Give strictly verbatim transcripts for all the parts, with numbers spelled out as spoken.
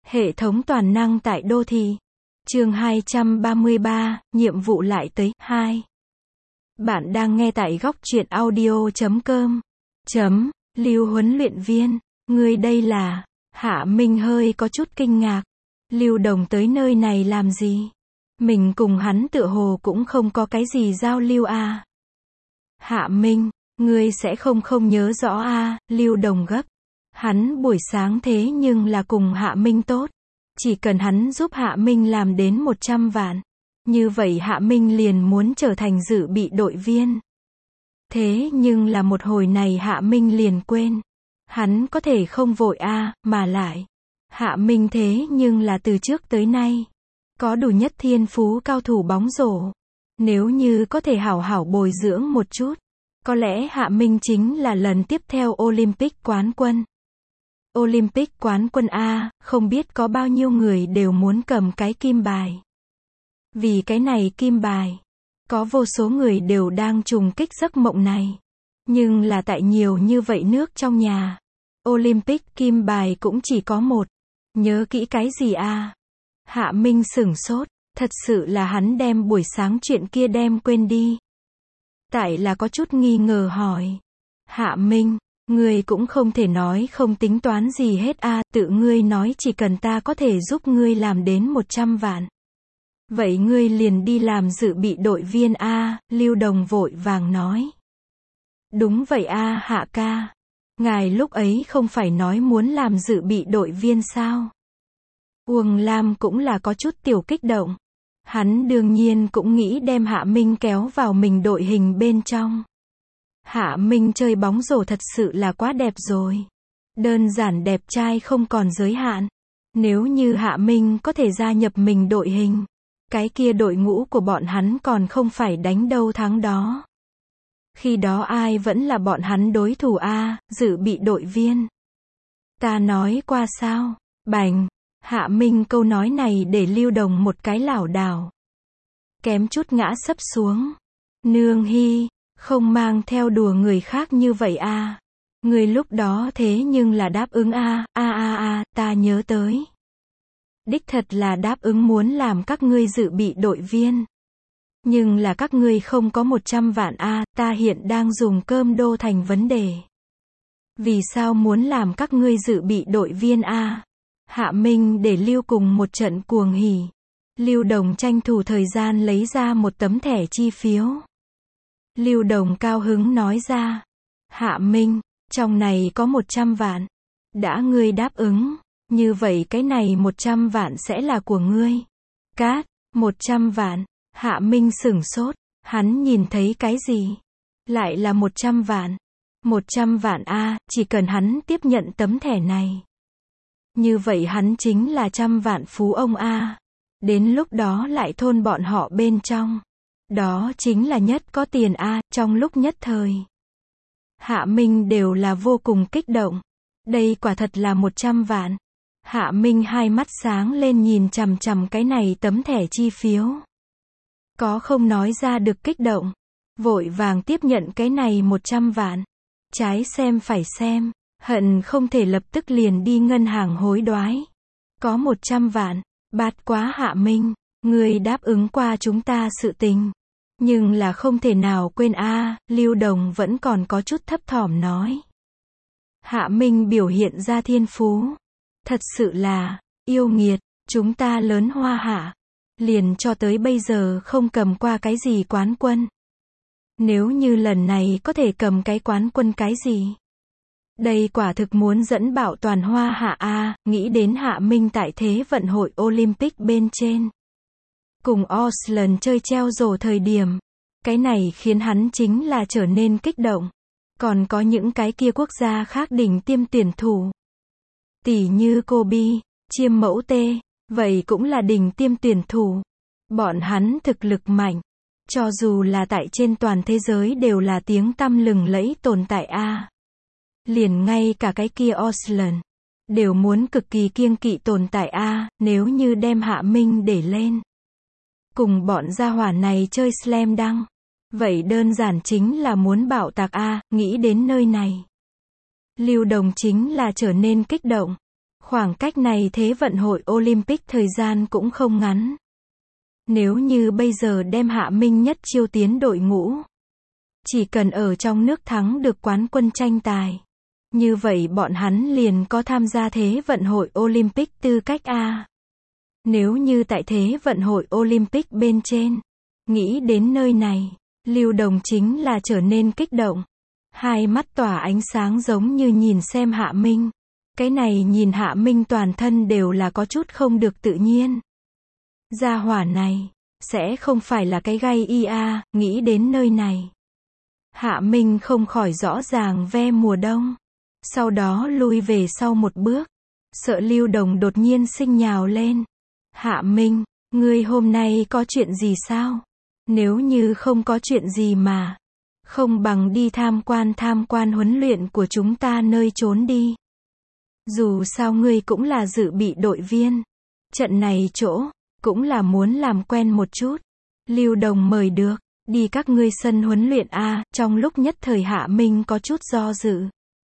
Hệ thống toàn năng tại đô thị. Chương hai trăm ba mươi ba, nhiệm vụ lại tới, hai. Bạn đang nghe tại góc truyện audio chấm com. Chấm, Lưu huấn luyện viên, ngươi đây là, Hạ Minh hơi có chút kinh ngạc. Lưu Đồng tới nơi này làm gì? Mình cùng hắn tựa hồ cũng không có cái gì giao lưu à. Hạ Minh, ngươi sẽ không không nhớ rõ à, Lưu Đồng gấp. Hắn buổi sáng thế nhưng là cùng Hạ Minh tốt. Chỉ cần hắn giúp Hạ Minh làm đến một trăm vạn. Như vậy Hạ Minh liền muốn trở thành dự bị đội viên. Thế nhưng là một hồi này Hạ Minh liền quên. Hắn có thể không vội à, mà lại. Hạ Minh thế nhưng là từ trước tới nay. Có đủ nhất thiên phú cao thủ bóng rổ. Nếu như có thể hảo hảo bồi dưỡng một chút. Có lẽ Hạ Minh chính là lần tiếp theo Olympic quán quân. Olympic quán quân A, không biết có bao nhiêu người đều muốn cầm cái kim bài. Vì cái này kim bài, có vô số người đều đang trùng kích giấc mộng này. Nhưng là tại nhiều như vậy nước trong nhà. Olympic kim bài cũng chỉ có một. Nhớ kỹ cái gì a? Hạ Minh sửng sốt, thật sự là hắn đem buổi sáng chuyện kia đem quên đi. Tại là có chút nghi ngờ hỏi. Hạ Minh, ngươi cũng không thể nói không tính toán gì hết a, tự ngươi nói chỉ cần ta có thể giúp ngươi làm đến một trăm vạn. Vậy ngươi liền đi làm dự bị đội viên a, Lưu Đồng vội vàng nói. Đúng vậy a, Hạ ca. Ngài lúc ấy không phải nói muốn làm dự bị đội viên sao? Uông Lam cũng là có chút tiểu kích động. Hắn đương nhiên cũng nghĩ đem Hạ Minh kéo vào mình đội hình bên trong. Hạ Minh chơi bóng rổ thật sự là quá đẹp rồi. Đơn giản đẹp trai không còn giới hạn. Nếu như Hạ Minh có thể gia nhập mình đội hình, cái kia đội ngũ của bọn hắn còn không phải đánh đâu thắng đó. Khi đó ai vẫn là bọn hắn đối thủ a, dự bị đội viên. Ta nói qua sao? Bành. Hạ Minh câu nói này để Lưu Đồng một cái lảo đảo. Kém chút ngã sấp xuống. Nương hi, không mang theo đùa người khác như vậy a. Người lúc đó thế nhưng là đáp ứng a, a a a, ta nhớ tới. Đích thật là đáp ứng muốn làm các ngươi dự bị đội viên. Nhưng là các ngươi không có một trăm vạn a, ta hiện đang dùng cơm đô thành vấn đề. Vì sao muốn làm các ngươi dự bị đội viên a? Hạ Minh để Lưu cùng một trận cuồng hỉ. Lưu Đồng tranh thủ thời gian lấy ra một tấm thẻ chi phiếu. Lưu Đồng cao hứng nói ra. Hạ Minh, trong này có một trăm vạn. Đã ngươi đáp ứng, như vậy cái này một trăm vạn sẽ là của ngươi. Cát, một trăm vạn. Hạ Minh sửng sốt, hắn nhìn thấy cái gì? Lại là một trăm vạn. một trăm vạn a, chỉ cần hắn tiếp nhận tấm thẻ này. Như vậy hắn chính là trăm vạn phú ông a. Đến lúc đó lại thôn bọn họ bên trong. Đó chính là nhất có tiền a, trong lúc nhất thời. Hạ Minh đều là vô cùng kích động. Đây quả thật là một trăm vạn. Hạ Minh hai mắt sáng lên nhìn chằm chằm cái này tấm thẻ chi phiếu. Có không nói ra được kích động. Vội vàng tiếp nhận cái này một trăm vạn. Trái xem phải xem. Hận không thể lập tức liền đi ngân hàng hối đoái. Có một trăm vạn. Bát quá Hạ Minh. Ngươi đáp ứng qua chúng ta sự tình. Nhưng là không thể nào quên a, Lưu Đồng vẫn còn có chút thấp thỏm nói. Hạ Minh biểu hiện ra thiên phú. Thật sự là, yêu nghiệt, chúng ta lớn Hoa Hạ. Liền cho tới bây giờ không cầm qua cái gì quán quân. Nếu như lần này có thể cầm cái quán quân cái gì? Đây quả thực muốn dẫn bạo toàn Hoa Hạ a, nghĩ đến Hạ Minh tại Thế vận hội Olympic bên trên. Cùng Oslan chơi treo rổ thời điểm. Cái này khiến hắn chính là trở nên kích động. Còn có những cái kia quốc gia khác đỉnh tiêm tuyển thủ. Tỷ như Kobe, chiêm mẫu tê, vậy cũng là đỉnh tiêm tuyển thủ. Bọn hắn thực lực mạnh. Cho dù là tại trên toàn thế giới đều là tiếng tăm lừng lẫy tồn tại a. Liền ngay cả cái kia Oslan. Đều muốn cực kỳ kiêng kỵ tồn tại a, nếu như đem Hạ Minh để lên. Cùng bọn gia hỏa này chơi slam dunk. Vậy đơn giản chính là muốn bạo tạc a, nghĩ đến nơi này. Lưu Đồng chính là trở nên kích động. Khoảng cách này Thế vận hội Olympic thời gian cũng không ngắn. Nếu như bây giờ đem Hạ Minh nhất chiêu tiến đội ngũ, chỉ cần ở trong nước thắng được quán quân tranh tài, như vậy bọn hắn liền có tham gia Thế vận hội Olympic tư cách a. Nếu như tại Thế vận hội Olympic bên trên, nghĩ đến nơi này, Lưu Đồng chính là trở nên kích động. Hai mắt tỏa ánh sáng giống như nhìn xem Hạ Minh. Cái này nhìn Hạ Minh toàn thân đều là có chút không được tự nhiên. Gia hỏa này, sẽ không phải là cái gai i a, nghĩ đến nơi này. Hạ Minh không khỏi rõ ràng ve mùa đông. Sau đó lui về sau một bước. Sợ Lưu Đồng đột nhiên sinh nhào lên. Hạ Minh, ngươi hôm nay có chuyện gì sao? Nếu như không có chuyện gì mà, không bằng đi tham quan tham quan huấn luyện của chúng ta nơi trốn đi. Dù sao ngươi cũng là dự bị đội viên. Trận này chỗ, cũng là muốn làm quen một chút. Lưu Đồng mời được, đi các ngươi sân huấn luyện a. Trong lúc nhất thời Hạ Minh có chút do dự.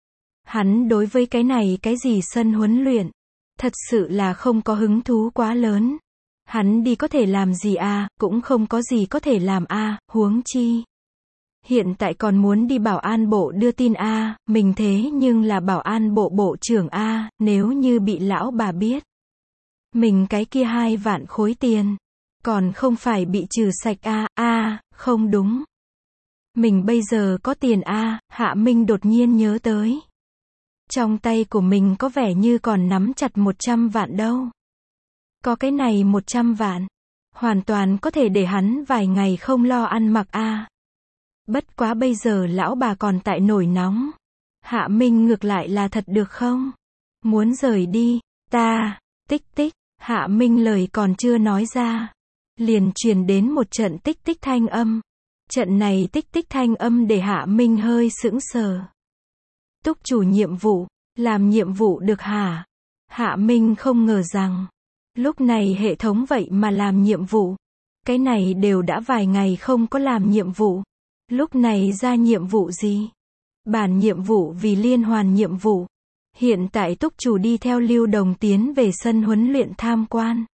Hắn đối với cái này cái gì sân huấn luyện, thật sự là không có hứng thú quá lớn. Hắn đi có thể làm gì a, cũng không có gì có thể làm a, huống chi. Hiện tại còn muốn đi bảo an bộ đưa tin a, mình thế nhưng là bảo an bộ bộ trưởng a, nếu như bị lão bà biết. Mình cái kia hai vạn khối tiền, còn không phải bị trừ sạch a, a, không đúng. Mình bây giờ có tiền a, Hạ Minh đột nhiên nhớ tới. Trong tay của mình có vẻ như còn nắm chặt một trăm vạn đâu. Có cái này một trăm vạn, hoàn toàn có thể để hắn vài ngày không lo ăn mặc a. Bất quá bây giờ lão bà còn tại nổi nóng. Hạ Minh ngược lại là thật được không? Muốn rời đi, ta, tích tích, Hạ Minh lời còn chưa nói ra. Liền truyền đến một trận tích tích thanh âm. Trận này tích tích thanh âm để Hạ Minh hơi sững sờ. Túc chủ nhiệm vụ, làm nhiệm vụ được hả? Hạ Minh không ngờ rằng, lúc này hệ thống vậy mà làm nhiệm vụ. Cái này đều đã vài ngày không có làm nhiệm vụ. Lúc này ra nhiệm vụ gì? Bản nhiệm vụ vì liên hoàn nhiệm vụ. Hiện tại túc chủ đi theo Lưu Đồng tiến về sân huấn luyện tham quan.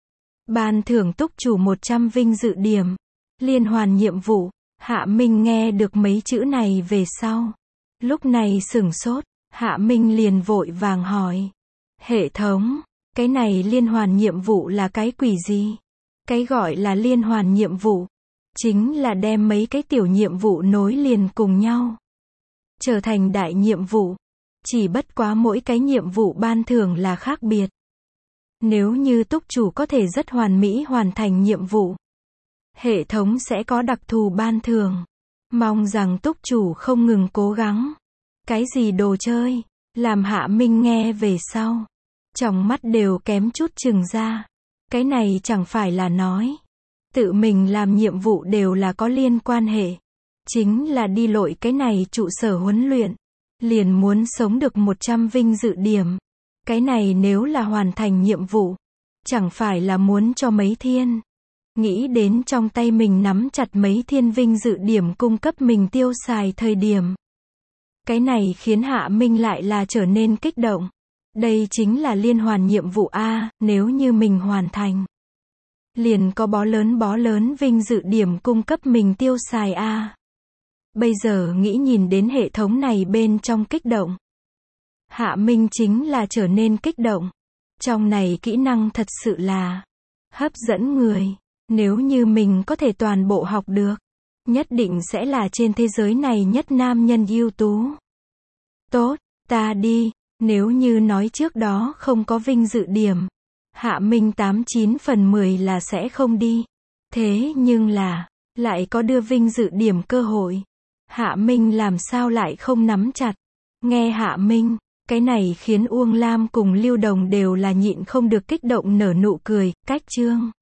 Ban thưởng túc chủ một trăm vinh dự điểm. Liên hoàn nhiệm vụ. Hạ Minh nghe được mấy chữ này về sau. Lúc này sửng sốt, Hạ Minh liền vội vàng hỏi. Hệ thống, cái này liên hoàn nhiệm vụ là cái quỷ gì? Cái gọi là liên hoàn nhiệm vụ, chính là đem mấy cái tiểu nhiệm vụ nối liền cùng nhau, trở thành đại nhiệm vụ. Chỉ bất quá mỗi cái nhiệm vụ ban thưởng là khác biệt. Nếu như túc chủ có thể rất hoàn mỹ hoàn thành nhiệm vụ, hệ thống sẽ có đặc thù ban thưởng. Mong rằng túc chủ không ngừng cố gắng. Cái gì đồ chơi? Làm Hạ Minh nghe về sau, trong mắt đều kém chút chừng ra. Cái này chẳng phải là nói, tự mình làm nhiệm vụ đều là có liên quan hệ. Chính là đi lội cái này trụ sở huấn luyện, liền muốn sống được một trăm vinh dự điểm. Cái này nếu là hoàn thành nhiệm vụ, chẳng phải là muốn cho mấy thiên. Nghĩ đến trong tay mình nắm chặt mấy thiên vinh dự điểm cung cấp mình tiêu xài thời điểm. Cái này khiến Hạ Minh lại là trở nên kích động. Đây chính là liên hoàn nhiệm vụ A, nếu như mình hoàn thành, liền có bó lớn bó lớn vinh dự điểm cung cấp mình tiêu xài A. Bây giờ nghĩ nhìn đến hệ thống này bên trong kích động. Hạ Minh chính là trở nên kích động. Trong này kỹ năng thật sự là hấp dẫn người. Nếu như mình có thể toàn bộ học được, nhất định sẽ là trên thế giới này nhất nam nhân ưu tú. Tốt, ta đi. Nếu như nói trước đó không có vinh dự điểm, Hạ Minh tám chín phần mười là sẽ không đi. Thế nhưng là, lại có đưa vinh dự điểm cơ hội. Hạ Minh làm sao lại không nắm chặt. Nghe Hạ Minh, cái này khiến Uông Lam cùng Lưu Đồng đều là nhịn không được kích động nở nụ cười. Cách chương